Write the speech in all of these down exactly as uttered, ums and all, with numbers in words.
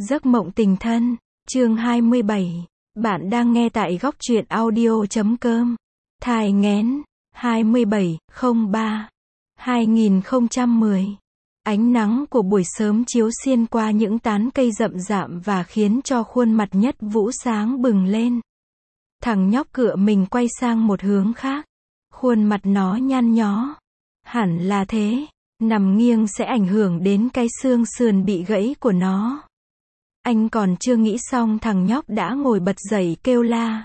Giấc mộng tình thân, chương hai mươi bảy. Bạn đang nghe tại góc truyện audio chấm com. Thai nghén, hai mươi bảy không ba hai nghìn không trăm mười. Ánh nắng của buổi sớm chiếu xuyên qua những tán cây rậm rạp và khiến cho khuôn mặt Nhất Vũ sáng bừng lên. Thằng nhóc cựa mình quay sang một hướng khác. Khuôn mặt nó nhăn nhó. Hẳn là thế, nằm nghiêng sẽ ảnh hưởng đến cái xương sườn bị gãy của nó. Anh còn chưa nghĩ xong thằng nhóc đã ngồi bật dậy kêu la.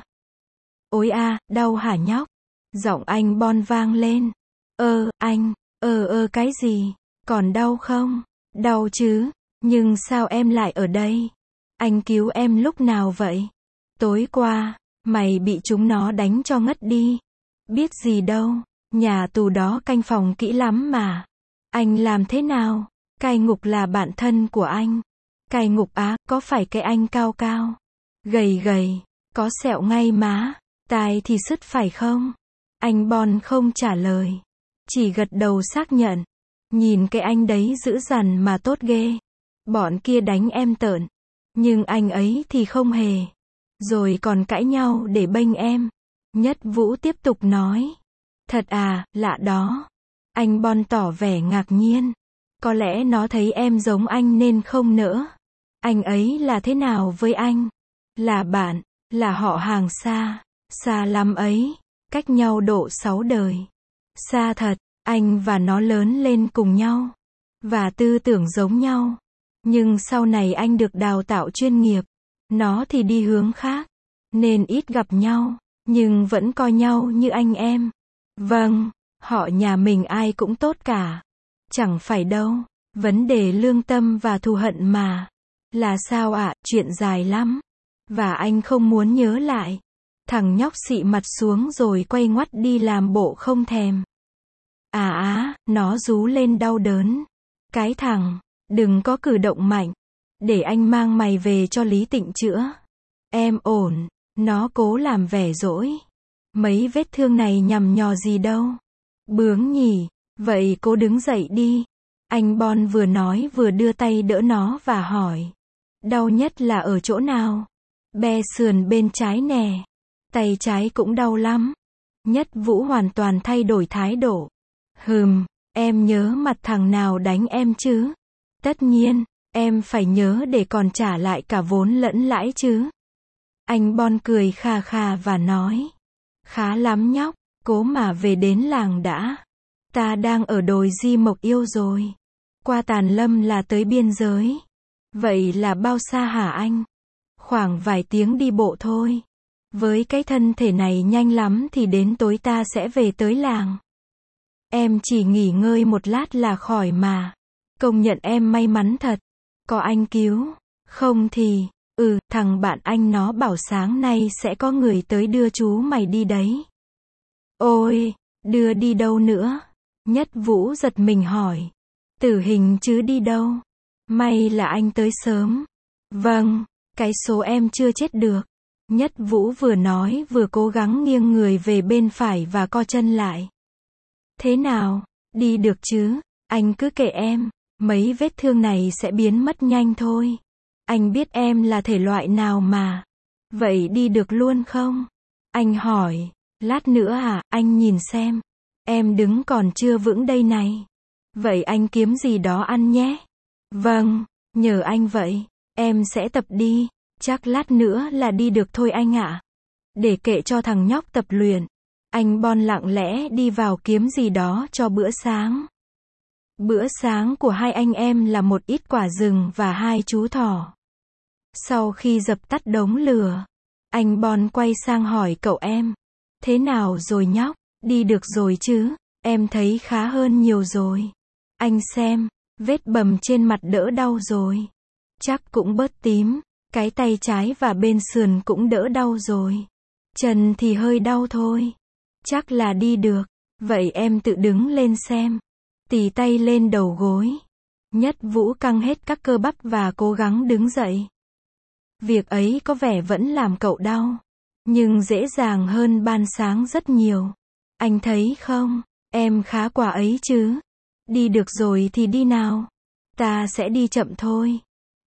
Ôi a, đau hả nhóc? Giọng anh Bon vang lên. Ơ, anh, ơ ơ cái gì? Còn đau không? Đau chứ, nhưng sao em lại ở đây? Anh cứu em lúc nào vậy? Tối qua, mày bị chúng nó đánh cho ngất đi. Biết gì đâu, nhà tù đó canh phòng kỹ lắm mà. Anh làm thế nào? Cai ngục là bạn thân của anh. Cai ngục á, có phải cái anh cao cao, gầy gầy, có sẹo ngay má, tai thì sứt phải không? Anh Bon không trả lời, chỉ gật đầu xác nhận. Nhìn cái anh đấy dữ dằn mà tốt ghê. Bọn kia đánh em tợn, nhưng anh ấy thì không hề. Rồi còn cãi nhau để bênh em. Nhất Vũ tiếp tục nói. Thật à, lạ đó. Anh Bon tỏ vẻ ngạc nhiên. Có lẽ nó thấy em giống anh nên không nỡ. Anh ấy là thế nào với anh? Là bạn, là họ hàng xa, xa lắm ấy, cách nhau độ sáu đời. Xa thật, anh và nó lớn lên cùng nhau, và tư tưởng giống nhau. Nhưng sau này anh được đào tạo chuyên nghiệp, nó thì đi hướng khác, nên ít gặp nhau, nhưng vẫn coi nhau như anh em. Vâng, họ nhà mình ai cũng tốt cả. Chẳng phải đâu, vấn đề lương tâm và thù hận mà. Là sao ạ, à? Chuyện dài lắm. Và anh không muốn nhớ lại. Thằng nhóc xị mặt xuống rồi quay ngoắt đi làm bộ không thèm. À á, nó rú lên đau đớn. Cái thằng, đừng có cử động mạnh. Để anh mang mày về cho Lý Tịnh chữa. Em ổn, nó cố làm vẻ dỗi. Mấy vết thương này nhằm nhò gì đâu. Bướng nhỉ, vậy cố đứng dậy đi. Anh Bon vừa nói vừa đưa tay đỡ nó và hỏi. Đau nhất là ở chỗ nào? Be sườn bên trái nè. Tay trái cũng đau lắm. Nhất Vũ hoàn toàn thay đổi thái độ. Hừm, em nhớ mặt thằng nào đánh em chứ? Tất nhiên, em phải nhớ để còn trả lại cả vốn lẫn lãi chứ. Anh Bon cười khà khà và nói. Khá lắm nhóc, cố mà về đến làng đã. Ta đang ở đồi Di Mộc Yêu rồi. Qua Tàn Lâm là tới biên giới. Vậy là bao xa hả anh? Khoảng vài tiếng đi bộ thôi. Với cái thân thể này nhanh lắm thì đến tối ta sẽ về tới làng. Em chỉ nghỉ ngơi một lát là khỏi mà. Công nhận em may mắn thật. Có anh cứu. Không thì, ừ, thằng bạn anh nó bảo sáng nay sẽ có người tới đưa chú mày đi đấy. Ôi, đưa đi đâu nữa? Nhất Vũ giật mình hỏi. Tử hình chứ đi đâu? May là anh tới sớm. Vâng, cái số em chưa chết được. Nhất Vũ vừa nói vừa cố gắng nghiêng người về bên phải và co chân lại. Thế nào? Đi được chứ? Anh cứ kệ em. Mấy vết thương này sẽ biến mất nhanh thôi. Anh biết em là thể loại nào mà. Vậy đi được luôn không? Anh hỏi. Lát nữa à, anh nhìn xem. Em đứng còn chưa vững đây này. Vậy anh kiếm gì đó ăn nhé. Vâng, nhờ anh vậy. Em sẽ tập đi. Chắc lát nữa là đi được thôi anh ạ. Để kệ cho thằng nhóc tập luyện. Anh Bon lặng lẽ đi vào kiếm gì đó cho bữa sáng. Bữa sáng của hai anh em là một ít quả rừng và hai chú thỏ. Sau khi dập tắt đống lửa, anh Bon quay sang hỏi cậu em. Thế nào rồi nhóc? Đi được rồi chứ? Em thấy khá hơn nhiều rồi. Anh xem, vết bầm trên mặt đỡ đau rồi. Chắc cũng bớt tím. Cái tay trái và bên sườn cũng đỡ đau rồi. Chân thì hơi đau thôi. Chắc là đi được. Vậy em tự đứng lên xem. Tì tay lên đầu gối. Nhất Vũ căng hết các cơ bắp và cố gắng đứng dậy. Việc ấy có vẻ vẫn làm cậu đau. Nhưng dễ dàng hơn ban sáng rất nhiều. Anh thấy không? Em khá quả ấy chứ. Đi được rồi thì đi nào. Ta sẽ đi chậm thôi.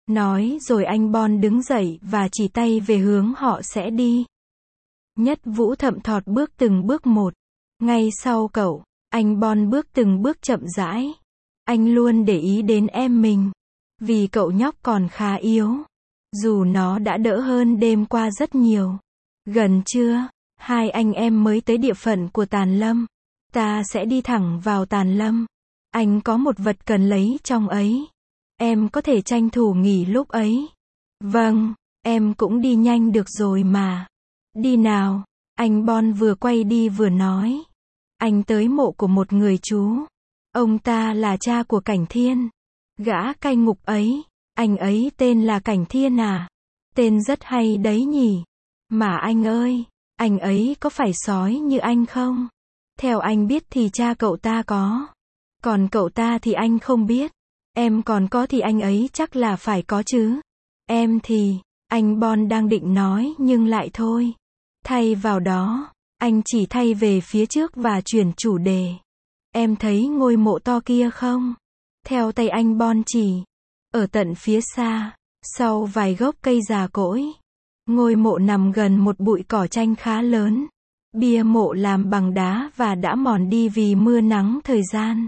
Nói rồi anh Bon đứng dậy và chỉ tay về hướng họ sẽ đi. Nhất Vũ thậm thọt bước từng bước một. Ngay sau cậu, anh Bon bước từng bước chậm rãi. Anh luôn để ý đến em mình. Vì cậu nhóc còn khá yếu. Dù nó đã đỡ hơn đêm qua rất nhiều. Gần trưa, hai anh em mới tới địa phận của Tàn Lâm. Ta sẽ đi thẳng vào Tàn Lâm. Anh có một vật cần lấy trong ấy. Em có thể tranh thủ nghỉ lúc ấy. Vâng, em cũng đi nhanh được rồi mà. Đi nào, anh Bon vừa quay đi vừa nói. Anh tới mộ của một người chú. Ông ta là cha của Cảnh Thiên. Gã cai ngục ấy, anh ấy tên là Cảnh Thiên à? Tên rất hay đấy nhỉ? Mà anh ơi, anh ấy có phải sói như anh không? Theo anh biết thì cha cậu ta có. Còn cậu ta thì anh không biết. Em còn có thì anh ấy chắc là phải có chứ. Em thì, anh Bon đang định nói nhưng lại thôi. Thay vào đó, anh chỉ thay về phía trước và chuyển chủ đề. Em thấy ngôi mộ to kia không? Theo tay anh Bon chỉ. Ở tận phía xa, sau vài gốc cây già cỗi. Ngôi mộ nằm gần một bụi cỏ chanh khá lớn. Bia mộ làm bằng đá và đã mòn đi vì mưa nắng thời gian.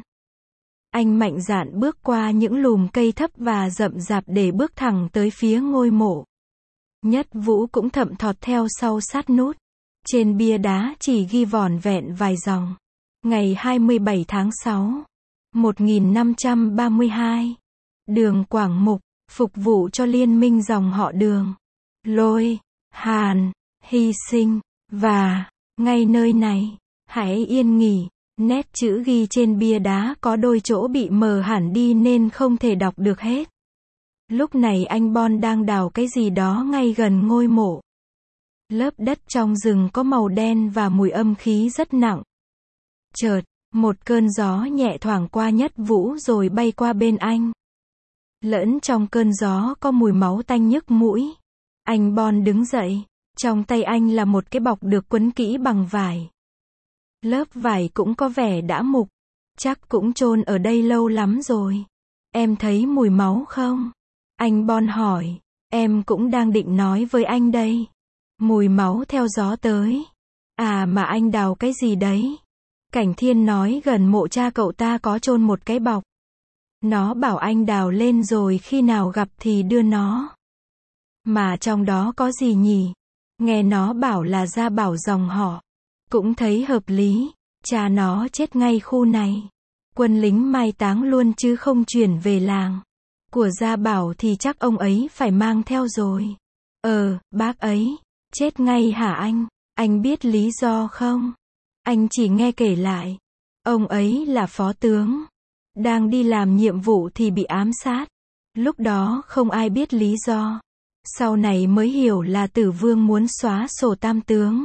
Anh mạnh dạn bước qua những lùm cây thấp và rậm rạp để bước thẳng tới phía ngôi mộ. Nhất Vũ cũng thậm thọt theo sau sát nút. Trên bia đá chỉ ghi vỏn vẹn vài dòng. Ngày hai mươi bảy tháng sáu, một nghìn năm trăm ba mươi hai. Đường Quảng Mục, phục vụ cho liên minh dòng họ Đường. Lôi, Hàn, hy sinh, và, ngay nơi này, hãy yên nghỉ. Nét chữ ghi trên bia đá có đôi chỗ bị mờ hẳn đi nên không thể đọc được hết. Lúc này anh Bon đang đào cái gì đó ngay gần ngôi mộ. Lớp đất trong rừng có màu đen và mùi âm khí rất nặng. Chợt, một cơn gió nhẹ thoảng qua Nhất Vũ rồi bay qua bên anh. Lẫn trong cơn gió có mùi máu tanh nhức mũi. Anh Bon đứng dậy. Trong tay anh là một cái bọc được quấn kỹ bằng vải. Lớp vải cũng có vẻ đã mục. Chắc cũng chôn ở đây lâu lắm rồi. Em thấy mùi máu không? Anh Bon hỏi. Em cũng đang định nói với anh đây. Mùi máu theo gió tới. À mà anh đào cái gì đấy? Cảnh Thiên nói gần mộ cha cậu ta có chôn một cái bọc. Nó bảo anh đào lên rồi khi nào gặp thì đưa nó. Mà trong đó có gì nhỉ? Nghe nó bảo là gia bảo dòng họ. Cũng thấy hợp lý. Cha nó chết ngay khu này. Quân lính mai táng luôn chứ không chuyển về làng. Của gia bảo thì chắc ông ấy phải mang theo rồi. Ờ, bác ấy. Chết ngay hả anh? Anh biết lý do không? Anh chỉ nghe kể lại. Ông ấy là phó tướng. Đang đi làm nhiệm vụ thì bị ám sát. Lúc đó không ai biết lý do. Sau này mới hiểu là Tử Vương muốn xóa sổ tam tướng.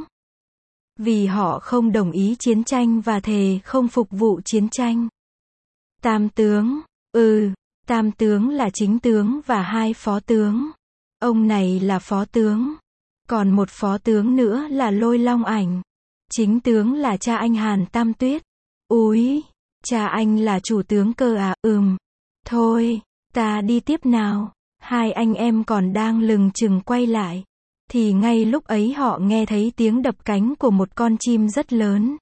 Vì họ không đồng ý chiến tranh và thề không phục vụ chiến tranh. Tam tướng, ừ, tam tướng là chính tướng và hai phó tướng. Ông này là phó tướng. Còn một phó tướng nữa là Lôi Long Ảnh. Chính tướng là cha anh Hàn Tam Tuyết. Úi, cha anh là chủ tướng cơ à? Ừm. Thôi, ta đi tiếp nào. Hai anh em còn đang lừng chừng quay lại. Thì ngay lúc ấy họ nghe thấy tiếng đập cánh của một con chim rất lớn.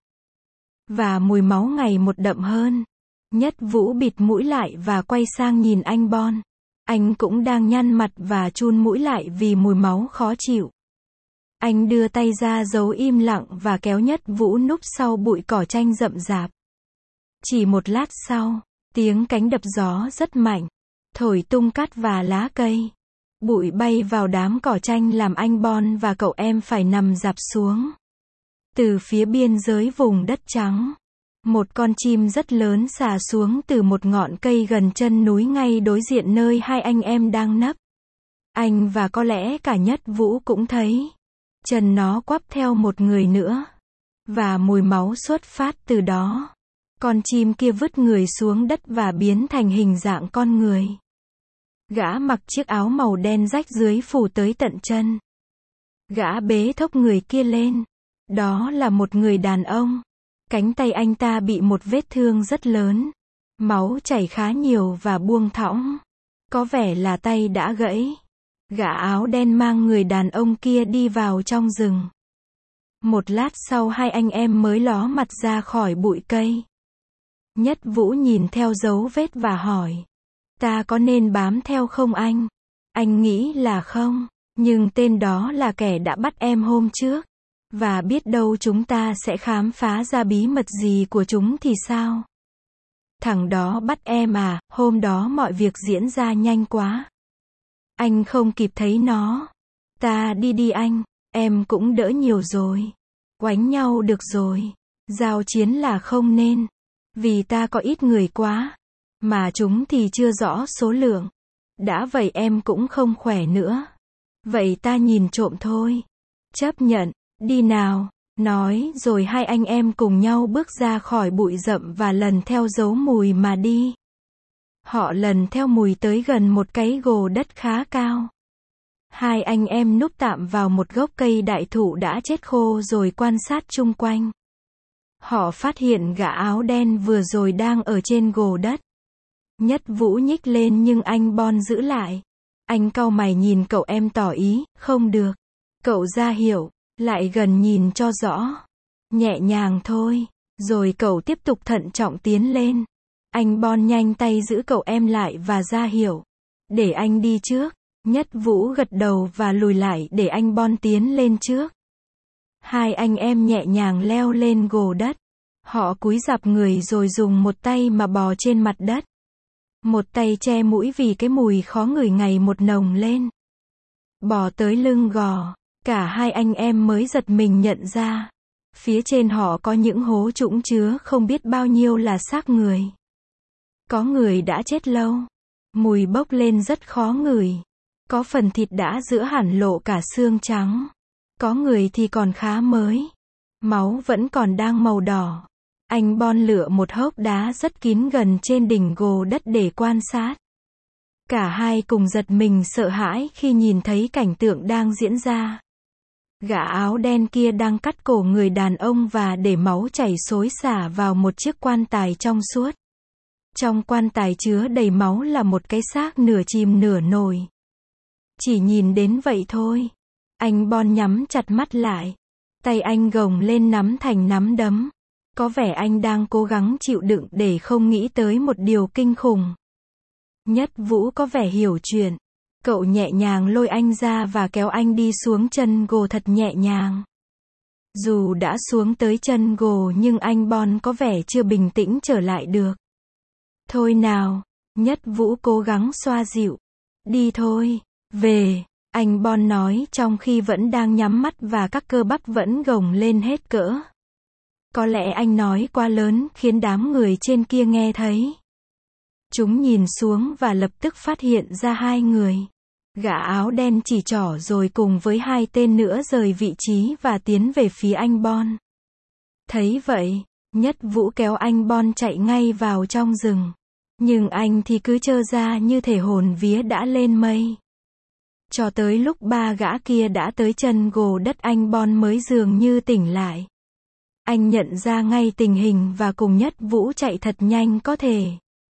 Và mùi máu ngày một đậm hơn. Nhất Vũ bịt mũi lại và quay sang nhìn anh Bon. Anh cũng đang nhăn mặt và chun mũi lại vì mùi máu khó chịu. Anh đưa tay ra giấu im lặng và kéo Nhất Vũ núp sau bụi cỏ chanh rậm rạp. Chỉ một lát sau, tiếng cánh đập gió rất mạnh, thổi tung cát và lá cây. Bụi bay vào đám cỏ chanh làm anh Bon và cậu em phải nằm rạp xuống. Từ phía biên giới vùng đất trắng, một con chim rất lớn xà xuống từ một ngọn cây gần chân núi ngay đối diện nơi hai anh em đang nấp. Anh và có lẽ cả Nhất Vũ cũng thấy. Chân nó quắp theo một người nữa. Và mùi máu xuất phát từ đó. Con chim kia vứt người xuống đất và biến thành hình dạng con người. Gã mặc chiếc áo màu đen rách dưới phủ tới tận chân. Gã bế thốc người kia lên. Đó là một người đàn ông. Cánh tay anh ta bị một vết thương rất lớn. Máu chảy khá nhiều và buông thõng. Có vẻ là tay đã gãy. Gã áo đen mang người đàn ông kia đi vào trong rừng. Một lát sau hai anh em mới ló mặt ra khỏi bụi cây. Nhất Vũ nhìn theo dấu vết và hỏi. Ta có nên bám theo không anh? Anh nghĩ là không. Nhưng tên đó là kẻ đã bắt em hôm trước. Và biết đâu chúng ta sẽ khám phá ra bí mật gì của chúng thì sao? Thằng đó bắt em à, hôm đó mọi việc diễn ra nhanh quá. Anh không kịp thấy nó. Ta đi đi anh, em cũng đỡ nhiều rồi. Quánh nhau được rồi. Giao chiến là không nên. Vì ta có ít người quá. Mà chúng thì chưa rõ số lượng. Đã vậy em cũng không khỏe nữa. Vậy ta nhìn trộm thôi. Chấp nhận, đi nào. Nói rồi hai anh em cùng nhau bước ra khỏi bụi rậm và lần theo dấu mùi mà đi. Họ lần theo mùi tới gần một cái gồ đất khá cao. Hai anh em núp tạm vào một gốc cây đại thụ đã chết khô rồi quan sát chung quanh. Họ phát hiện gã áo đen vừa rồi đang ở trên gồ đất. Nhất Vũ nhích lên nhưng anh Bon giữ lại. Anh cau mày nhìn cậu em tỏ ý, không được. Cậu ra hiệu, lại gần nhìn cho rõ. Nhẹ nhàng thôi. Rồi cậu tiếp tục thận trọng tiến lên. Anh Bon nhanh tay giữ cậu em lại và ra hiệu. Để anh đi trước. Nhất Vũ gật đầu và lùi lại để anh Bon tiến lên trước. Hai anh em nhẹ nhàng leo lên gồ đất. Họ cúi rạp người rồi dùng một tay mà bò trên mặt đất. Một tay che mũi vì cái mùi khó ngửi ngày một nồng lên. Bò tới lưng gò, cả hai anh em mới giật mình nhận ra. Phía trên họ có những hố trũng chứa không biết bao nhiêu là xác người. Có người đã chết lâu. Mùi bốc lên rất khó ngửi. Có phần thịt đã giữa hẳn lộ cả xương trắng. Có người thì còn khá mới. Máu vẫn còn đang màu đỏ. Anh Bon lựa một hốc đá rất kín gần trên đỉnh gồ đất để quan sát. Cả hai cùng giật mình sợ hãi khi nhìn thấy cảnh tượng đang diễn ra. Gã áo đen kia đang cắt cổ người đàn ông và để máu chảy xối xả vào một chiếc quan tài trong suốt. Trong quan tài chứa đầy máu là một cái xác nửa chìm nửa nổi. Chỉ nhìn đến vậy thôi. Anh Bon nhắm chặt mắt lại. Tay anh gồng lên nắm thành nắm đấm. Có vẻ anh đang cố gắng chịu đựng để không nghĩ tới một điều kinh khủng. Nhất Vũ có vẻ hiểu chuyện. Cậu nhẹ nhàng lôi anh ra và kéo anh đi xuống chân gồ thật nhẹ nhàng. Dù đã xuống tới chân gồ nhưng anh Bon có vẻ chưa bình tĩnh trở lại được. Thôi nào, Nhất Vũ cố gắng xoa dịu. Đi thôi, về, anh Bon nói trong khi vẫn đang nhắm mắt và các cơ bắp vẫn gồng lên hết cỡ. Có lẽ anh nói quá lớn khiến đám người trên kia nghe thấy. Chúng nhìn xuống và lập tức phát hiện ra hai người. Gã áo đen chỉ trỏ rồi cùng với hai tên nữa rời vị trí và tiến về phía anh Bon. Thấy vậy, Nhất Vũ kéo anh Bon chạy ngay vào trong rừng. Nhưng anh thì cứ trơ ra như thể hồn vía đã lên mây. Cho tới lúc ba gã kia đã tới chân gồ đất anh Bon mới dường như tỉnh lại. Anh nhận ra ngay tình hình và cùng Nhất Vũ chạy thật nhanh có thể.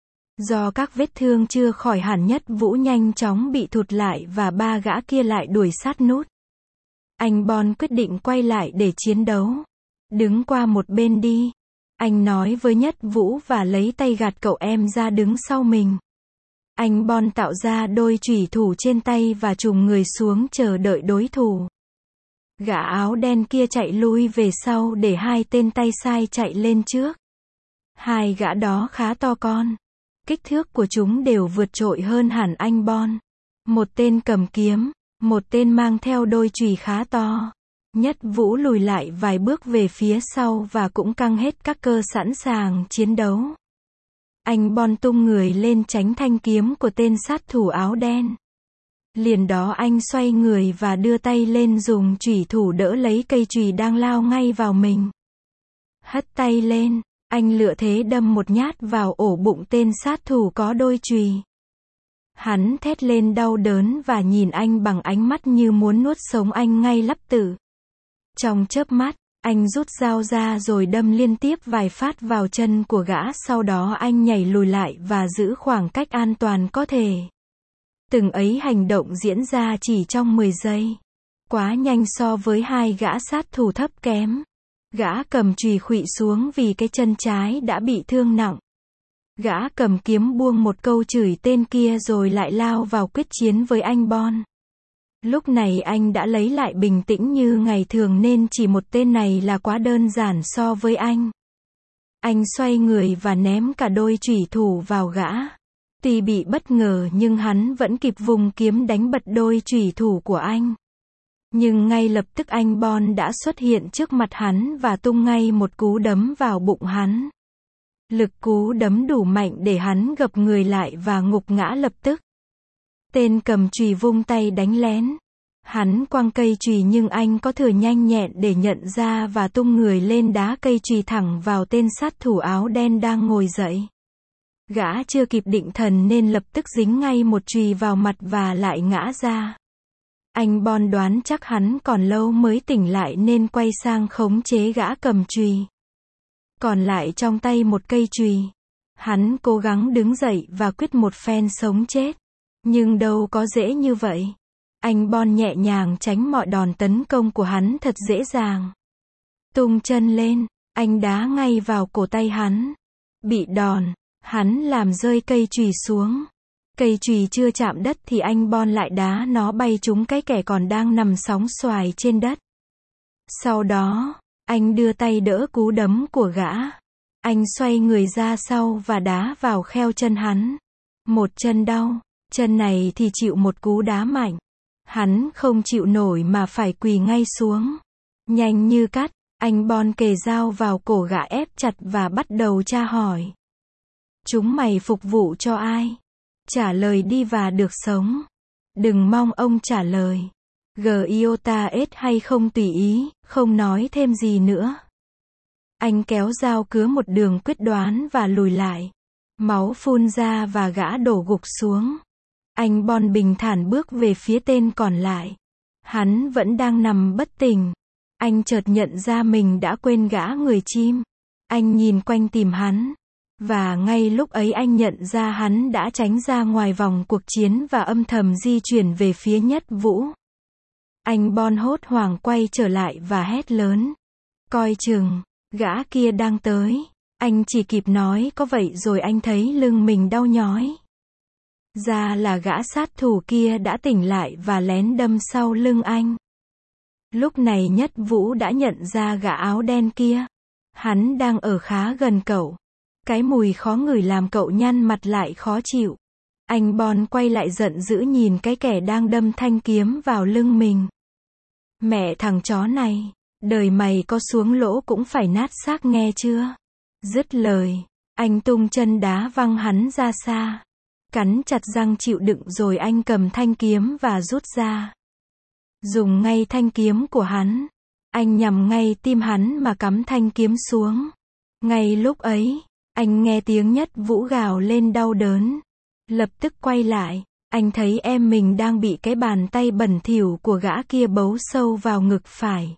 Do các vết thương chưa khỏi hẳn, Nhất Vũ nhanh chóng bị thụt lại và ba gã kia lại đuổi sát nút. Anh Bon quyết định quay lại để chiến đấu. Đứng qua một bên đi. Anh nói với Nhất Vũ và lấy tay gạt cậu em ra đứng sau mình. Anh Bon tạo ra đôi chủy thủ trên tay và trùng người xuống chờ đợi đối thủ. Gã áo đen kia chạy lui về sau để hai tên tay sai chạy lên trước. Hai gã đó khá to con. Kích thước của chúng đều vượt trội hơn hẳn anh Bon. Một tên cầm kiếm, một tên mang theo đôi chùy khá to. Nhất Vũ lùi lại vài bước về phía sau và cũng căng hết các cơ sẵn sàng chiến đấu. Anh Bon tung người lên tránh thanh kiếm của tên sát thủ áo đen. Liền đó anh xoay người và đưa tay lên dùng chủy thủ đỡ lấy cây chùy đang lao ngay vào mình. Hất tay lên, anh lựa thế đâm một nhát vào ổ bụng tên sát thủ có đôi chùy. Hắn thét lên đau đớn và nhìn anh bằng ánh mắt như muốn nuốt sống anh ngay lập tử. Trong chớp mắt, anh rút dao ra rồi đâm liên tiếp vài phát vào chân của gã, sau đó anh nhảy lùi lại và giữ khoảng cách an toàn có thể. Từng ấy hành động diễn ra chỉ trong mười giây. Quá nhanh so với hai gã sát thủ thấp kém. Gã cầm chùy khuỵu xuống vì cái chân trái đã bị thương nặng. Gã cầm kiếm buông một câu chửi tên kia rồi lại lao vào quyết chiến với anh Bon. Lúc này anh đã lấy lại bình tĩnh như ngày thường nên chỉ một tên này là quá đơn giản so với anh. Anh xoay người và ném cả đôi chủy thủ vào gã. Tuy bị bất ngờ nhưng hắn vẫn kịp vùng kiếm đánh bật đôi chủy thủ của anh. Nhưng ngay lập tức anh Bon đã xuất hiện trước mặt hắn và tung ngay một cú đấm vào bụng hắn. Lực cú đấm đủ mạnh để hắn gập người lại và ngục ngã lập tức. Tên cầm chùy vung tay đánh lén. Hắn quăng cây chùy nhưng anh có thừa nhanh nhẹn để nhận ra và tung người lên đá cây chùy thẳng vào tên sát thủ áo đen đang ngồi dậy. Gã chưa kịp định thần nên lập tức dính ngay một chùy vào mặt và lại ngã ra. Anh Bon đoán chắc hắn còn lâu mới tỉnh lại nên quay sang khống chế gã cầm chùy. Còn lại trong tay một cây chùy. Hắn cố gắng đứng dậy và quyết một phen sống chết. Nhưng đâu có dễ như vậy. Anh Bon nhẹ nhàng tránh mọi đòn tấn công của hắn thật dễ dàng. Tung chân lên, anh đá ngay vào cổ tay hắn. Bị đòn, hắn làm rơi cây chùy xuống. Cây chùy chưa chạm đất thì anh Bon lại đá nó bay trúng cái kẻ còn đang nằm sóng xoài trên đất. Sau đó, anh đưa tay đỡ cú đấm của gã. Anh xoay người ra sau và đá vào kheo chân hắn. Một chân đau, chân này thì chịu một cú đá mạnh. Hắn không chịu nổi mà phải quỳ ngay xuống. Nhanh như cắt, anh Bon kề dao vào cổ gã ép chặt và bắt đầu tra hỏi. Chúng mày phục vụ cho ai? Trả lời đi và được sống. Đừng mong ông trả lời. Giota S hay không tùy ý, không nói thêm gì nữa. Anh kéo dao cứa một đường quyết đoán và lùi lại. Máu phun ra và gã đổ gục xuống. Anh Bon bình thản bước về phía tên còn lại. Hắn vẫn đang nằm bất tỉnh. Anh chợt nhận ra mình đã quên gã người chim. Anh nhìn quanh tìm hắn. Và ngay lúc ấy anh nhận ra hắn đã tránh ra ngoài vòng cuộc chiến và âm thầm di chuyển về phía Nhất Vũ. Anh Bon hốt hoảng quay trở lại và hét lớn. Coi chừng, gã kia đang tới. Anh chỉ kịp nói có vậy rồi anh thấy lưng mình đau nhói. Ra là gã sát thủ kia đã tỉnh lại và lén đâm sau lưng anh. Lúc này Nhất Vũ đã nhận ra gã áo đen kia. Hắn đang ở khá gần cậu. Cái mùi khó ngửi làm cậu nhăn mặt lại khó chịu. Anh Bon quay lại giận dữ nhìn cái kẻ đang đâm thanh kiếm vào lưng mình. Mẹ thằng chó này, đời mày có xuống lỗ cũng phải nát xác nghe chưa? Dứt lời, anh tung chân đá văng hắn ra xa. Cắn chặt răng chịu đựng rồi anh cầm thanh kiếm và rút ra. Dùng ngay thanh kiếm của hắn. Anh nhằm ngay tim hắn mà cắm thanh kiếm xuống. Ngay lúc ấy, anh nghe tiếng Nhất Vũ gào lên đau đớn. Lập tức quay lại, anh thấy em mình đang bị cái bàn tay bẩn thỉu của gã kia bấu sâu vào ngực phải.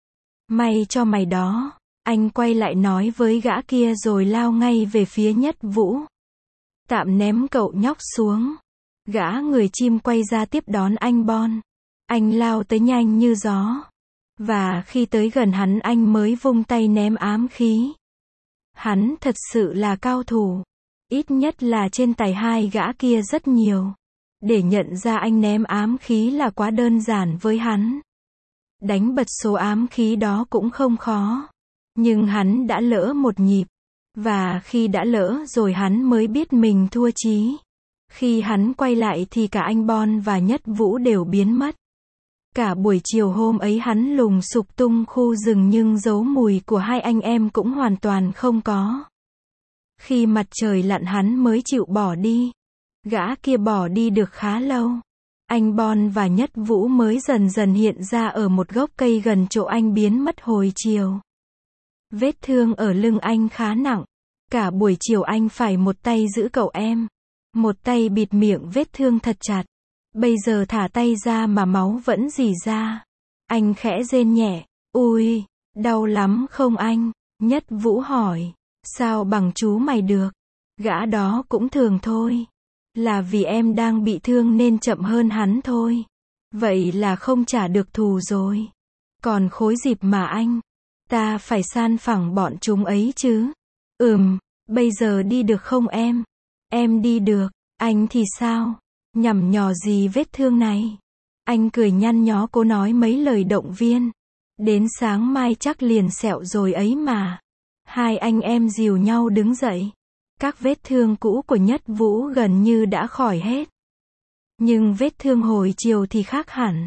May cho mày đó, anh quay lại nói với gã kia rồi lao ngay về phía Nhất Vũ. Tạm ném cậu nhóc xuống. Gã người chim quay ra tiếp đón anh Bon. Anh lao tới nhanh như gió. Và khi tới gần hắn anh mới vung tay ném ám khí. Hắn thật sự là cao thủ. Ít nhất là trên tay hai gã kia rất nhiều. Để nhận ra anh ném ám khí là quá đơn giản với hắn. Đánh bật số ám khí đó cũng không khó. Nhưng hắn đã lỡ một nhịp. Và khi đã lỡ rồi hắn mới biết mình thua chí. Khi hắn quay lại thì cả anh Bon và Nhất Vũ đều biến mất. Cả buổi chiều hôm ấy hắn lùng sục tung khu rừng nhưng dấu mùi của hai anh em cũng hoàn toàn không có. Khi mặt trời lặn hắn mới chịu bỏ đi. Gã kia bỏ đi được khá lâu. Anh Bon và Nhất Vũ mới dần dần hiện ra ở một gốc cây gần chỗ anh biến mất hồi chiều. Vết thương ở lưng anh khá nặng. Cả buổi chiều anh phải một tay giữ cậu em. Một tay bịt miệng vết thương thật chặt. Bây giờ thả tay ra mà máu vẫn rỉ ra. Anh khẽ rên nhẹ. Ui, đau lắm không anh? Nhất Vũ hỏi. Sao bằng chú mày được? Gã đó cũng thường thôi. Là vì em đang bị thương nên chậm hơn hắn thôi. Vậy là không trả được thù rồi. Còn khối dịp mà anh, ta phải san phẳng bọn chúng ấy chứ. Ừm, bây giờ đi được không em? Em đi được, anh thì sao? Nhằm nhò gì vết thương này? Anh cười nhăn nhó cố nói mấy lời động viên. Đến sáng mai chắc liền sẹo rồi ấy mà. Hai anh em dìu nhau đứng dậy. Các vết thương cũ của Nhất Vũ gần như đã khỏi hết. Nhưng vết thương hồi chiều thì khác hẳn.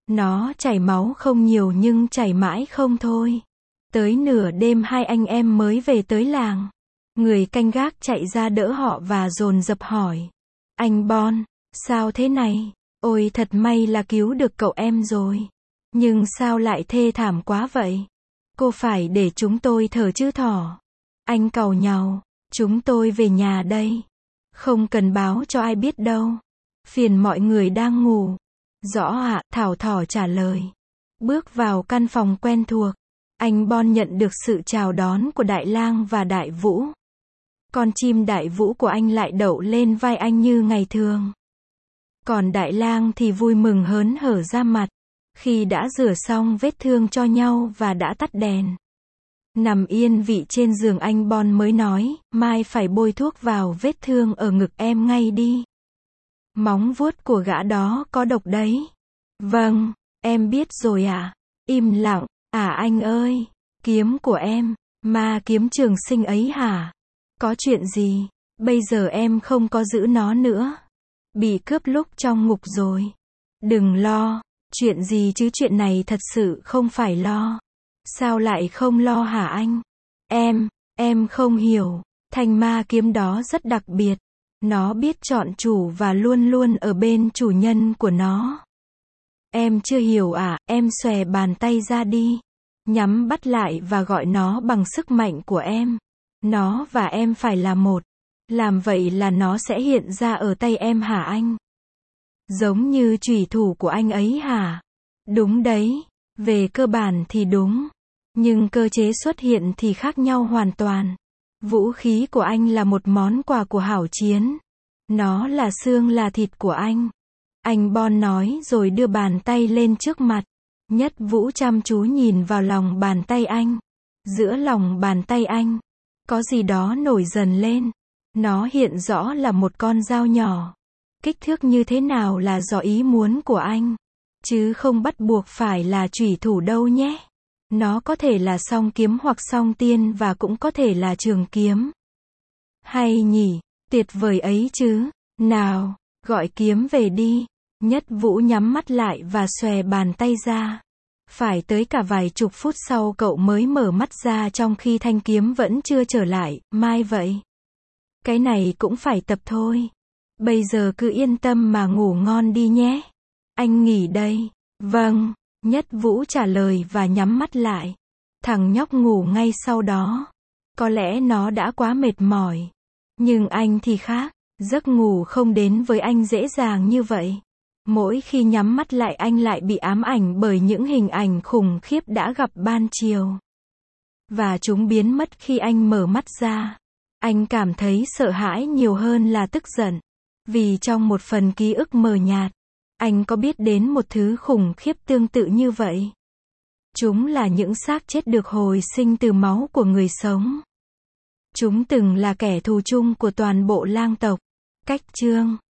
Nó chảy máu không nhiều nhưng chảy mãi không thôi. Tới nửa đêm hai anh em mới về tới làng. Người canh gác chạy ra đỡ họ và dồn dập hỏi. Anh Bon, sao thế này? Ôi thật may là cứu được cậu em rồi. Nhưng sao lại thê thảm quá vậy? Cô phải để chúng tôi thở chứ thỏ. Anh càu nhàu, chúng tôi về nhà đây. Không cần báo cho ai biết đâu. Phiền mọi người đang ngủ. Rõ ạ, Thảo Thỏ trả lời. Bước vào căn phòng quen thuộc. Anh Bon nhận được sự chào đón của Đại Lang và Đại Vũ. Con chim Đại Vũ của anh lại đậu lên vai anh như ngày thường. Còn Đại Lang thì vui mừng hớn hở ra mặt. Khi đã rửa xong vết thương cho nhau và đã tắt đèn. Nằm yên vị trên giường anh Bon mới nói, mai phải bôi thuốc vào vết thương ở ngực em ngay đi. Móng vuốt của gã đó có độc đấy. Vâng, em biết rồi ạ. À? Im lặng, à anh ơi, kiếm của em, ma kiếm trường sinh ấy hả? Có chuyện gì? Bây giờ em không có giữ nó nữa. Bị cướp lúc trong ngục rồi. Đừng lo, chuyện gì chứ chuyện này thật sự không phải lo. Sao lại không lo hả anh? Em, em không hiểu, thanh ma kiếm đó rất đặc biệt. Nó biết chọn chủ và luôn luôn ở bên chủ nhân của nó. Em chưa hiểu à, em xòe bàn tay ra đi. Nhắm bắt lại và gọi nó bằng sức mạnh của em. Nó và em phải là một. Làm vậy là nó sẽ hiện ra ở tay em hả anh? Giống như chủy thủ của anh ấy hả? Đúng đấy, về cơ bản thì đúng. Nhưng cơ chế xuất hiện thì khác nhau hoàn toàn. Vũ khí của anh là một món quà của hảo chiến. Nó là xương là thịt của anh. Anh Bon nói rồi đưa bàn tay lên trước mặt. Nhất Vũ chăm chú nhìn vào lòng bàn tay anh. Giữa lòng bàn tay anh, có gì đó nổi dần lên. Nó hiện rõ là một con dao nhỏ. Kích thước như thế nào là do ý muốn của anh. Chứ không bắt buộc phải là chủy thủ đâu nhé. Nó có thể là song kiếm hoặc song tiên và cũng có thể là trường kiếm. Hay nhỉ, tuyệt vời ấy chứ. Nào, gọi kiếm về đi. Nhất Vũ nhắm mắt lại và xòe bàn tay ra. Phải tới cả vài chục phút sau cậu mới mở mắt ra trong khi thanh kiếm vẫn chưa trở lại. Mai vậy? Cái này cũng phải tập thôi. Bây giờ cứ yên tâm mà ngủ ngon đi nhé. Anh nghỉ đây. Vâng, Nhất Vũ trả lời và nhắm mắt lại. Thằng nhóc ngủ ngay sau đó. Có lẽ nó đã quá mệt mỏi. Nhưng anh thì khác. Giấc ngủ không đến với anh dễ dàng như vậy. Mỗi khi nhắm mắt lại anh lại bị ám ảnh bởi những hình ảnh khủng khiếp đã gặp ban chiều. Và chúng biến mất khi anh mở mắt ra. Anh cảm thấy sợ hãi nhiều hơn là tức giận. Vì trong một phần ký ức mờ nhạt, anh có biết đến một thứ khủng khiếp tương tự như vậy. Chúng là những xác chết được hồi sinh từ máu của người sống. Chúng từng là kẻ thù chung của toàn bộ lang tộc. Cách chương